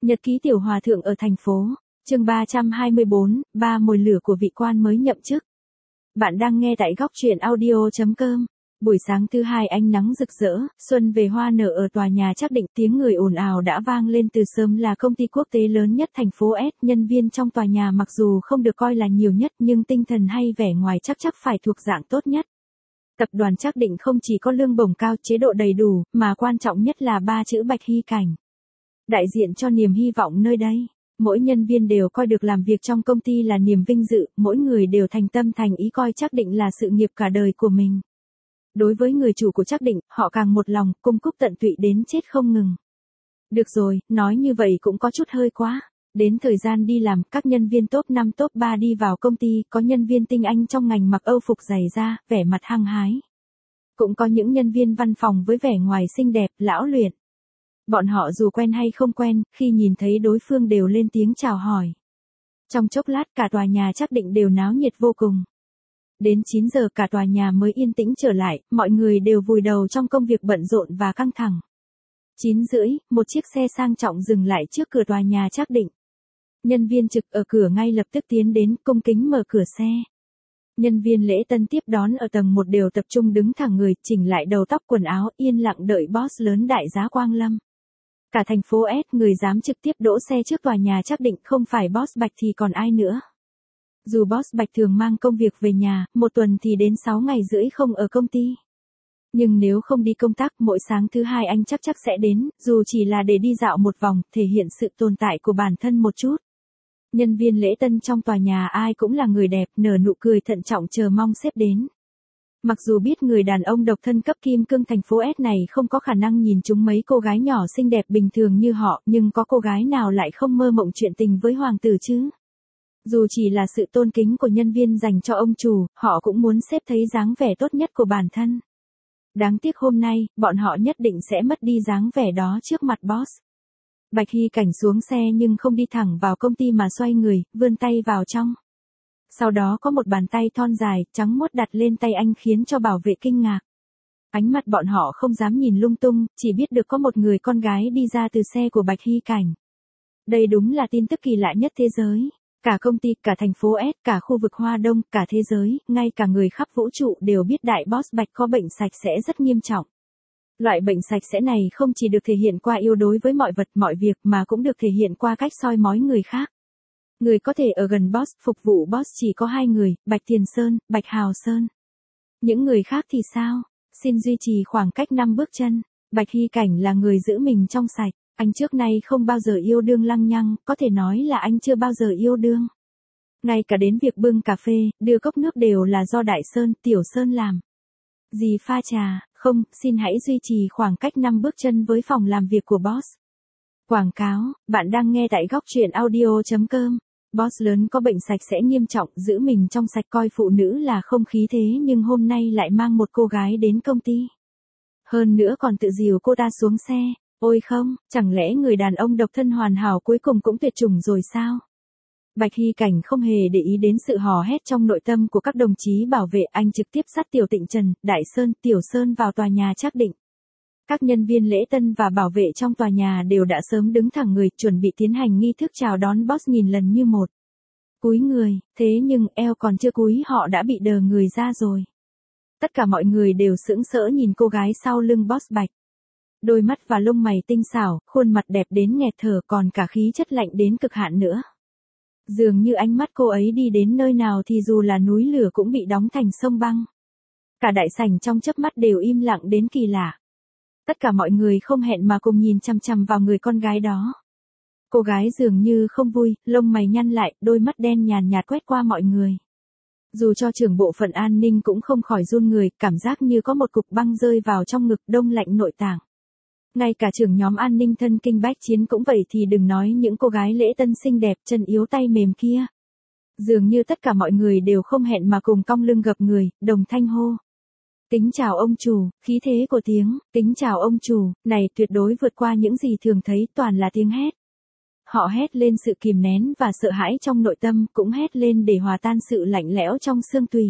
Nhật ký tiểu hòa thượng ở thành phố. Chương 324, ba mồi lửa của vị quan mới nhậm chức. Bạn đang nghe tại góc truyện audio.com. Buổi sáng thứ hai ánh nắng rực rỡ, xuân về hoa nở ở tòa nhà Trác Định, tiếng người ồn ào đã vang lên từ sớm. Là công ty quốc tế lớn nhất thành phố S, nhân viên trong tòa nhà mặc dù không được coi là nhiều nhất nhưng tinh thần hay vẻ ngoài chắc phải thuộc dạng tốt nhất. Tập đoàn Trác Định không chỉ có lương bổng cao, chế độ đầy đủ, mà quan trọng nhất là ba chữ Bạch Hy Cảnh. Đại diện cho niềm hy vọng nơi đây. Mỗi nhân viên đều coi được làm việc trong công ty là niềm vinh dự, mỗi người đều thành tâm thành ý coi Trác Định là sự nghiệp cả đời của mình. Đối với người chủ của Trác Định, họ càng một lòng, cung cúc tận tụy đến chết không ngừng. Được rồi, nói như vậy cũng có chút hơi quá. Đến thời gian đi làm, các nhân viên top 5 top 3 đi vào công ty, có nhân viên tinh anh trong ngành mặc âu phục dày da, vẻ mặt hăng hái. Cũng có những nhân viên văn phòng với vẻ ngoài xinh đẹp, lão luyện. Bọn họ dù quen hay không quen, khi nhìn thấy đối phương đều lên tiếng chào hỏi. Trong chốc lát cả tòa nhà Trác Định đều náo nhiệt vô cùng. Đến 9 giờ cả tòa nhà mới yên tĩnh trở lại, mọi người đều vùi đầu trong công việc bận rộn và căng thẳng. 9 rưỡi, một chiếc xe sang trọng dừng lại trước cửa tòa nhà Trác Định. Nhân viên trực ở cửa ngay lập tức tiến đến, cung kính mở cửa xe. Nhân viên lễ tân tiếp đón ở tầng 1 đều tập trung đứng thẳng người, chỉnh lại đầu tóc quần áo, yên lặng đợi boss lớn đại giá Quang Lâm. Cả thành phố S người dám trực tiếp đỗ xe trước tòa nhà Trác Định không phải boss Bạch thì còn ai nữa. Dù boss Bạch thường mang công việc về nhà, một tuần thì đến 6 ngày rưỡi không ở công ty. Nhưng nếu không đi công tác, mỗi sáng thứ hai anh chắc sẽ đến, dù chỉ là để đi dạo một vòng, thể hiện sự tồn tại của bản thân một chút. Nhân viên lễ tân trong tòa nhà ai cũng là người đẹp, nở nụ cười thận trọng chờ mong sếp đến. Mặc dù biết người đàn ông độc thân cấp kim cương thành phố S này không có khả năng nhìn trúng mấy cô gái nhỏ xinh đẹp bình thường như họ, nhưng có cô gái nào lại không mơ mộng chuyện tình với hoàng tử chứ? Dù chỉ là sự tôn kính của nhân viên dành cho ông chủ, họ cũng muốn sếp thấy dáng vẻ tốt nhất của bản thân. Đáng tiếc hôm nay, bọn họ nhất định sẽ mất đi dáng vẻ đó trước mặt boss. Bạch Hy Cảnh xuống xe nhưng không đi thẳng vào công ty mà xoay người, vươn tay vào trong. Sau đó có một bàn tay thon dài, trắng muốt đặt lên tay anh khiến cho bảo vệ kinh ngạc. Ánh mắt bọn họ không dám nhìn lung tung, chỉ biết được có một người con gái đi ra từ xe của Bạch Hy Cảnh. Đây đúng là tin tức kỳ lạ nhất thế giới. Cả công ty, cả thành phố S, cả khu vực Hoa Đông, cả thế giới, ngay cả người khắp vũ trụ đều biết đại boss Bạch có bệnh sạch sẽ rất nghiêm trọng. Loại bệnh sạch sẽ này không chỉ được thể hiện qua yêu đối với mọi vật mọi việc mà cũng được thể hiện qua cách soi mói người khác. Người có thể ở gần boss, phục vụ boss chỉ có hai người, Bạch Tiền Sơn, Bạch Hào Sơn. Những người khác thì sao? Xin duy trì khoảng cách 5 bước chân. Bạch Hy Cảnh là người giữ mình trong sạch. Anh trước nay không bao giờ yêu đương lăng nhăng, có thể nói là anh chưa bao giờ yêu đương. Ngay cả đến việc bưng cà phê, đưa cốc nước đều là do Đại Sơn, Tiểu Sơn làm. Dì pha trà, không, xin hãy duy trì khoảng cách 5 bước chân với phòng làm việc của boss. Quảng cáo, bạn đang nghe tại góc truyện audio.com. Boss lớn có bệnh sạch sẽ nghiêm trọng, giữ mình trong sạch coi phụ nữ là không khí thế nhưng hôm nay lại mang một cô gái đến công ty. Hơn nữa còn tự dìu cô ta xuống xe. Ôi không, chẳng lẽ người đàn ông độc thân hoàn hảo cuối cùng cũng tuyệt chủng rồi sao? Bạch Hy Cảnh không hề để ý đến sự hò hét trong nội tâm của các đồng chí bảo vệ, anh trực tiếp dắt Tiểu Tịnh Trần, Đại Sơn, Tiểu Sơn vào tòa nhà Trác Định. Các nhân viên lễ tân và bảo vệ trong tòa nhà đều đã sớm đứng thẳng người, chuẩn bị tiến hành nghi thức chào đón boss nghìn lần như một. Cúi người, thế nhưng eo còn chưa cúi họ đã bị đờ người ra rồi. Tất cả mọi người đều sững sỡ nhìn cô gái sau lưng boss Bạch. Đôi mắt và lông mày tinh xảo, khuôn mặt đẹp đến nghẹt thở còn cả khí chất lạnh đến cực hạn nữa. Dường như ánh mắt cô ấy đi đến nơi nào thì dù là núi lửa cũng bị đóng thành sông băng. Cả đại sảnh trong chớp mắt đều im lặng đến kỳ lạ. Tất cả mọi người không hẹn mà cùng nhìn chằm chằm vào người con gái đó. Cô gái dường như không vui, lông mày nhăn lại, đôi mắt đen nhàn nhạt quét qua mọi người. Dù cho trưởng bộ phận an ninh cũng không khỏi run người, cảm giác như có một cục băng rơi vào trong ngực, đông lạnh nội tạng. Ngay cả trưởng nhóm an ninh thân kinh bách chiến cũng vậy thì đừng nói những cô gái lễ tân xinh đẹp chân yếu tay mềm kia. Dường như tất cả mọi người đều không hẹn mà cùng cong lưng gập người, đồng thanh hô. Kính chào ông chủ, khí thế của tiếng, kính chào ông chủ, này tuyệt đối vượt qua những gì thường thấy, toàn là tiếng hét. Họ hét lên sự kìm nén và sợ hãi trong nội tâm, cũng hét lên để hòa tan sự lạnh lẽo trong xương tủy.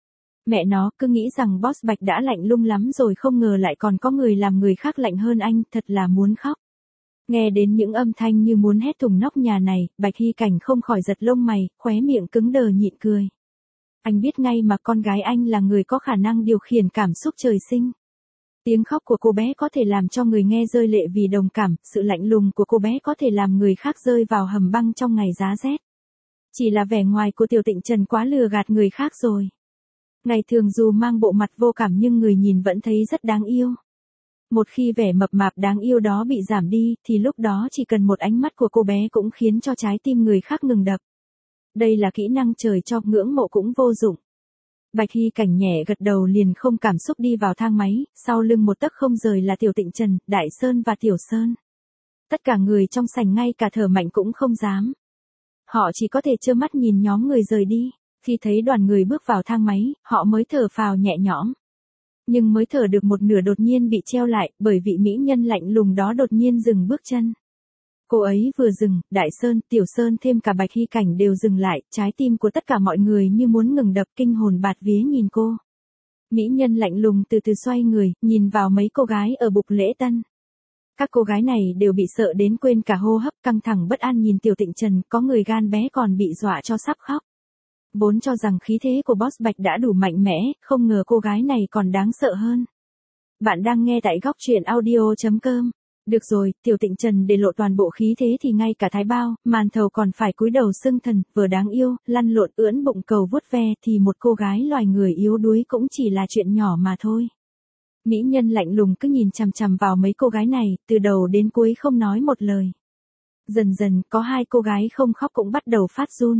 Mẹ nó, cứ nghĩ rằng boss Bạch đã lạnh lùng lắm rồi không ngờ lại còn có người làm người khác lạnh hơn anh, thật là muốn khóc. Nghe đến những âm thanh như muốn hét thùng nóc nhà này, Bạch Hy Cảnh không khỏi giật lông mày, khóe miệng cứng đờ nhịn cười. Anh biết ngay mà con gái anh là người có khả năng điều khiển cảm xúc trời sinh. Tiếng khóc của cô bé có thể làm cho người nghe rơi lệ vì đồng cảm, sự lạnh lùng của cô bé có thể làm người khác rơi vào hầm băng trong ngày giá rét. Chỉ là vẻ ngoài của Tiểu Tịnh Trần quá lừa gạt người khác rồi. Ngày thường dù mang bộ mặt vô cảm nhưng người nhìn vẫn thấy rất đáng yêu. Một khi vẻ mập mạp đáng yêu đó bị giảm đi, thì lúc đó chỉ cần một ánh mắt của cô bé cũng khiến cho trái tim người khác ngừng đập. Đây là kỹ năng trời cho, ngưỡng mộ cũng vô dụng. Bạch Hy Cảnh nhẹ gật đầu liền không cảm xúc đi vào thang máy, sau lưng một tấc không rời là Tiểu Tịnh Trần, Đại Sơn và Tiểu Sơn. Tất cả người trong sảnh ngay cả thở mạnh cũng không dám. Họ chỉ có thể trơ mắt nhìn nhóm người rời đi. Khi thấy đoàn người bước vào thang máy, họ mới thở phào nhẹ nhõm. Nhưng mới thở được một nửa đột nhiên bị treo lại, bởi vị mỹ nhân lạnh lùng đó đột nhiên dừng bước chân. Cô ấy vừa dừng, Đại Sơn, Tiểu Sơn thêm cả Bạch Hy Cảnh đều dừng lại, trái tim của tất cả mọi người như muốn ngừng đập, kinh hồn bạt vía nhìn cô. Mỹ nhân lạnh lùng từ từ xoay người, nhìn vào mấy cô gái ở bục lễ tân. Các cô gái này đều bị sợ đến quên cả hô hấp, căng thẳng bất an nhìn Tiểu Tịnh Trần, có người gan bé còn bị dọa cho sắp khóc. Vốn cho rằng khí thế của Boss Bạch đã đủ mạnh mẽ, không ngờ cô gái này còn đáng sợ hơn. Bạn đang nghe tại góc truyện audio.com. Được rồi, Tiểu Tịnh Trần để lộ toàn bộ khí thế thì ngay cả Thái Bao, Màn Thầu còn phải cúi đầu xưng thần, vừa đáng yêu, lăn lộn ưỡn bụng cầu vuốt ve thì một cô gái loài người yếu đuối cũng chỉ là chuyện nhỏ mà thôi. Mỹ nhân lạnh lùng cứ nhìn chằm chằm vào mấy cô gái này, từ đầu đến cuối không nói một lời. Dần dần, có hai cô gái không khóc cũng bắt đầu phát run.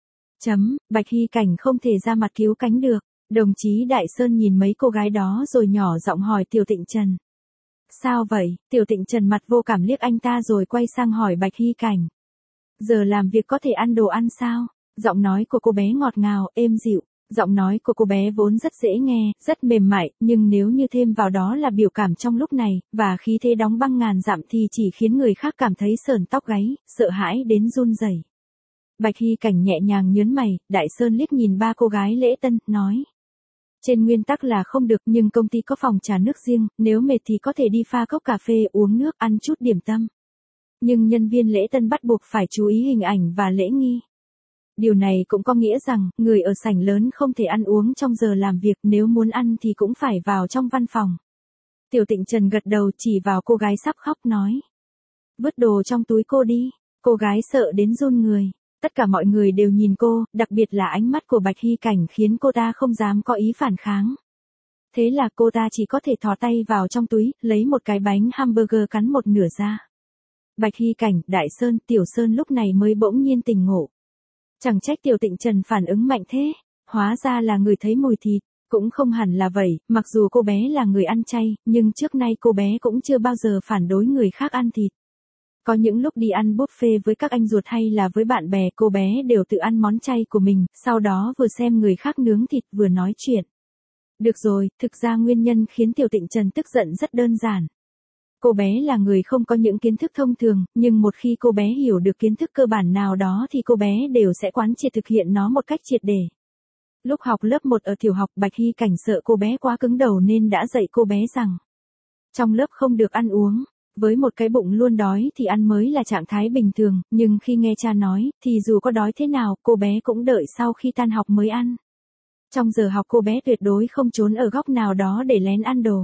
Bạch Hy Cảnh không thể ra mặt cứu cánh được. Đồng chí Đại Sơn nhìn mấy cô gái đó rồi nhỏ giọng hỏi Tiểu Tịnh Trần. Sao vậy? Tiểu Tịnh Trần mặt vô cảm liếc anh ta rồi quay sang hỏi Bạch Hy Cảnh. Giờ làm việc có thể ăn đồ ăn sao? Giọng nói của cô bé ngọt ngào, êm dịu. Giọng nói của cô bé vốn rất dễ nghe, rất mềm mại, nhưng nếu như thêm vào đó là biểu cảm trong lúc này, và khí thế đóng băng ngàn dặm thì chỉ khiến người khác cảm thấy sởn tóc gáy, sợ hãi đến run rẩy. Bạch Hy Cảnh nhẹ nhàng nhớn mày, Đại Sơn liếc nhìn ba cô gái lễ tân, nói. Trên nguyên tắc là không được nhưng công ty có phòng trà nước riêng, nếu mệt thì có thể đi pha cốc cà phê, uống nước, ăn chút điểm tâm. Nhưng nhân viên lễ tân bắt buộc phải chú ý hình ảnh và lễ nghi. Điều này cũng có nghĩa rằng, người ở sảnh lớn không thể ăn uống trong giờ làm việc, nếu muốn ăn thì cũng phải vào trong văn phòng. Tiểu Tịnh Trần gật đầu chỉ vào cô gái sắp khóc nói. Vứt đồ trong túi cô đi, cô gái sợ đến run người. Tất cả mọi người đều nhìn cô, đặc biệt là ánh mắt của Bạch Hy Cảnh khiến cô ta không dám có ý phản kháng. Thế là cô ta chỉ có thể thò tay vào trong túi, lấy một cái bánh hamburger cắn một nửa ra. Bạch Hy Cảnh, Đại Sơn, Tiểu Sơn lúc này mới bỗng nhiên tỉnh ngộ. Chẳng trách Tiểu Tịnh Trần phản ứng mạnh thế, hóa ra là người thấy mùi thịt. Cũng không hẳn là vậy, mặc dù cô bé là người ăn chay, nhưng trước nay cô bé cũng chưa bao giờ phản đối người khác ăn thịt. Có những lúc đi ăn buffet với các anh ruột hay là với bạn bè, cô bé đều tự ăn món chay của mình, sau đó vừa xem người khác nướng thịt vừa nói chuyện. Được rồi, thực ra nguyên nhân khiến Tiểu Tịnh Trần tức giận rất đơn giản. Cô bé là người không có những kiến thức thông thường, nhưng một khi cô bé hiểu được kiến thức cơ bản nào đó thì cô bé đều sẽ quán triệt thực hiện nó một cách triệt để. Lúc học lớp 1 ở tiểu học, Bạch Hy Cảnh sợ cô bé quá cứng đầu nên đã dạy cô bé rằng trong lớp không được ăn uống. Với một cái bụng luôn đói thì ăn mới là trạng thái bình thường, nhưng khi nghe cha nói, thì dù có đói thế nào, cô bé cũng đợi sau khi tan học mới ăn. Trong giờ học cô bé tuyệt đối không trốn ở góc nào đó để lén ăn đồ.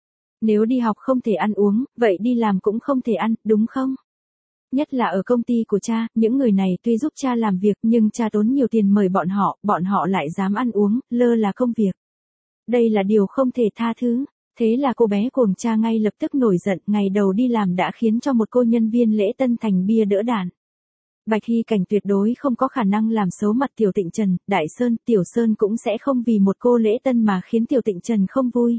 Nếu đi học không thể ăn uống, vậy đi làm cũng không thể ăn, đúng không? Nhất là ở công ty của cha, những người này tuy giúp cha làm việc nhưng cha tốn nhiều tiền mời bọn họ lại dám ăn uống, lơ là công việc. Đây là điều không thể tha thứ. Thế là cô bé cuồng cha ngay lập tức nổi giận, ngày đầu đi làm đã khiến cho một cô nhân viên lễ tân thành bia đỡ đạn. Bạch Hy Cảnh tuyệt đối không có khả năng làm xấu mặt Tiểu Tịnh Trần, Đại Sơn, Tiểu Sơn cũng sẽ không vì một cô lễ tân mà khiến Tiểu Tịnh Trần không vui.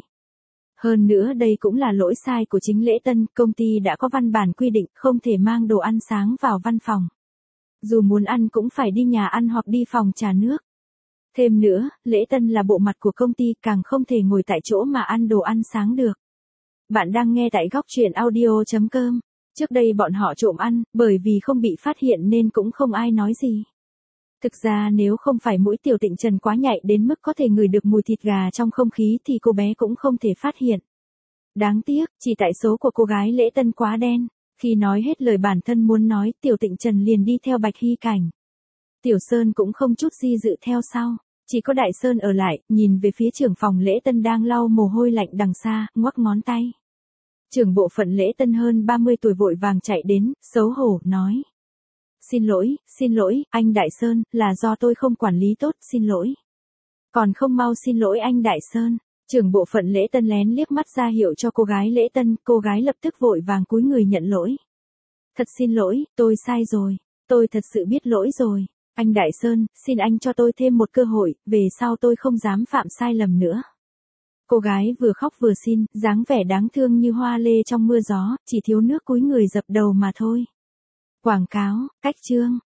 Hơn nữa đây cũng là lỗi sai của chính lễ tân, công ty đã có văn bản quy định không thể mang đồ ăn sáng vào văn phòng. Dù muốn ăn cũng phải đi nhà ăn hoặc đi phòng trà nước. Thêm nữa, lễ tân là bộ mặt của công ty, càng không thể ngồi tại chỗ mà ăn đồ ăn sáng được. Bạn đang nghe tại góc truyện audio.com. Trước đây bọn họ trộm ăn, bởi vì không bị phát hiện nên cũng không ai nói gì. Thực ra nếu không phải mũi Tiểu Tịnh Trần quá nhạy đến mức có thể ngửi được mùi thịt gà trong không khí thì cô bé cũng không thể phát hiện. Đáng tiếc, chỉ tại số của cô gái lễ tân quá đen, Khi nói hết lời bản thân muốn nói, Tiểu Tịnh Trần liền đi theo Bạch Hy Cảnh. Tiểu Sơn cũng không chút di dự theo sau, chỉ có Đại Sơn ở lại, nhìn về phía trưởng phòng lễ tân đang lau mồ hôi lạnh đằng xa, ngoắc ngón tay. Trưởng bộ phận lễ tân hơn 30 tuổi vội vàng chạy đến, xấu hổ, nói. Xin lỗi, anh Đại Sơn, là do tôi không quản lý tốt, xin lỗi. Còn không mau xin lỗi anh Đại Sơn. Trưởng bộ phận lễ tân lén liếc mắt ra hiệu cho cô gái lễ tân, cô gái lập tức vội vàng cúi người nhận lỗi. Thật xin lỗi, tôi sai rồi, tôi thật sự biết lỗi rồi. Anh Đại Sơn, xin anh cho tôi thêm một cơ hội, về sau tôi không dám phạm sai lầm nữa. Cô gái vừa khóc vừa xin, dáng vẻ đáng thương như hoa lê trong mưa gió, chỉ thiếu nước cúi người dập đầu mà thôi. Quảng cáo, cách chương.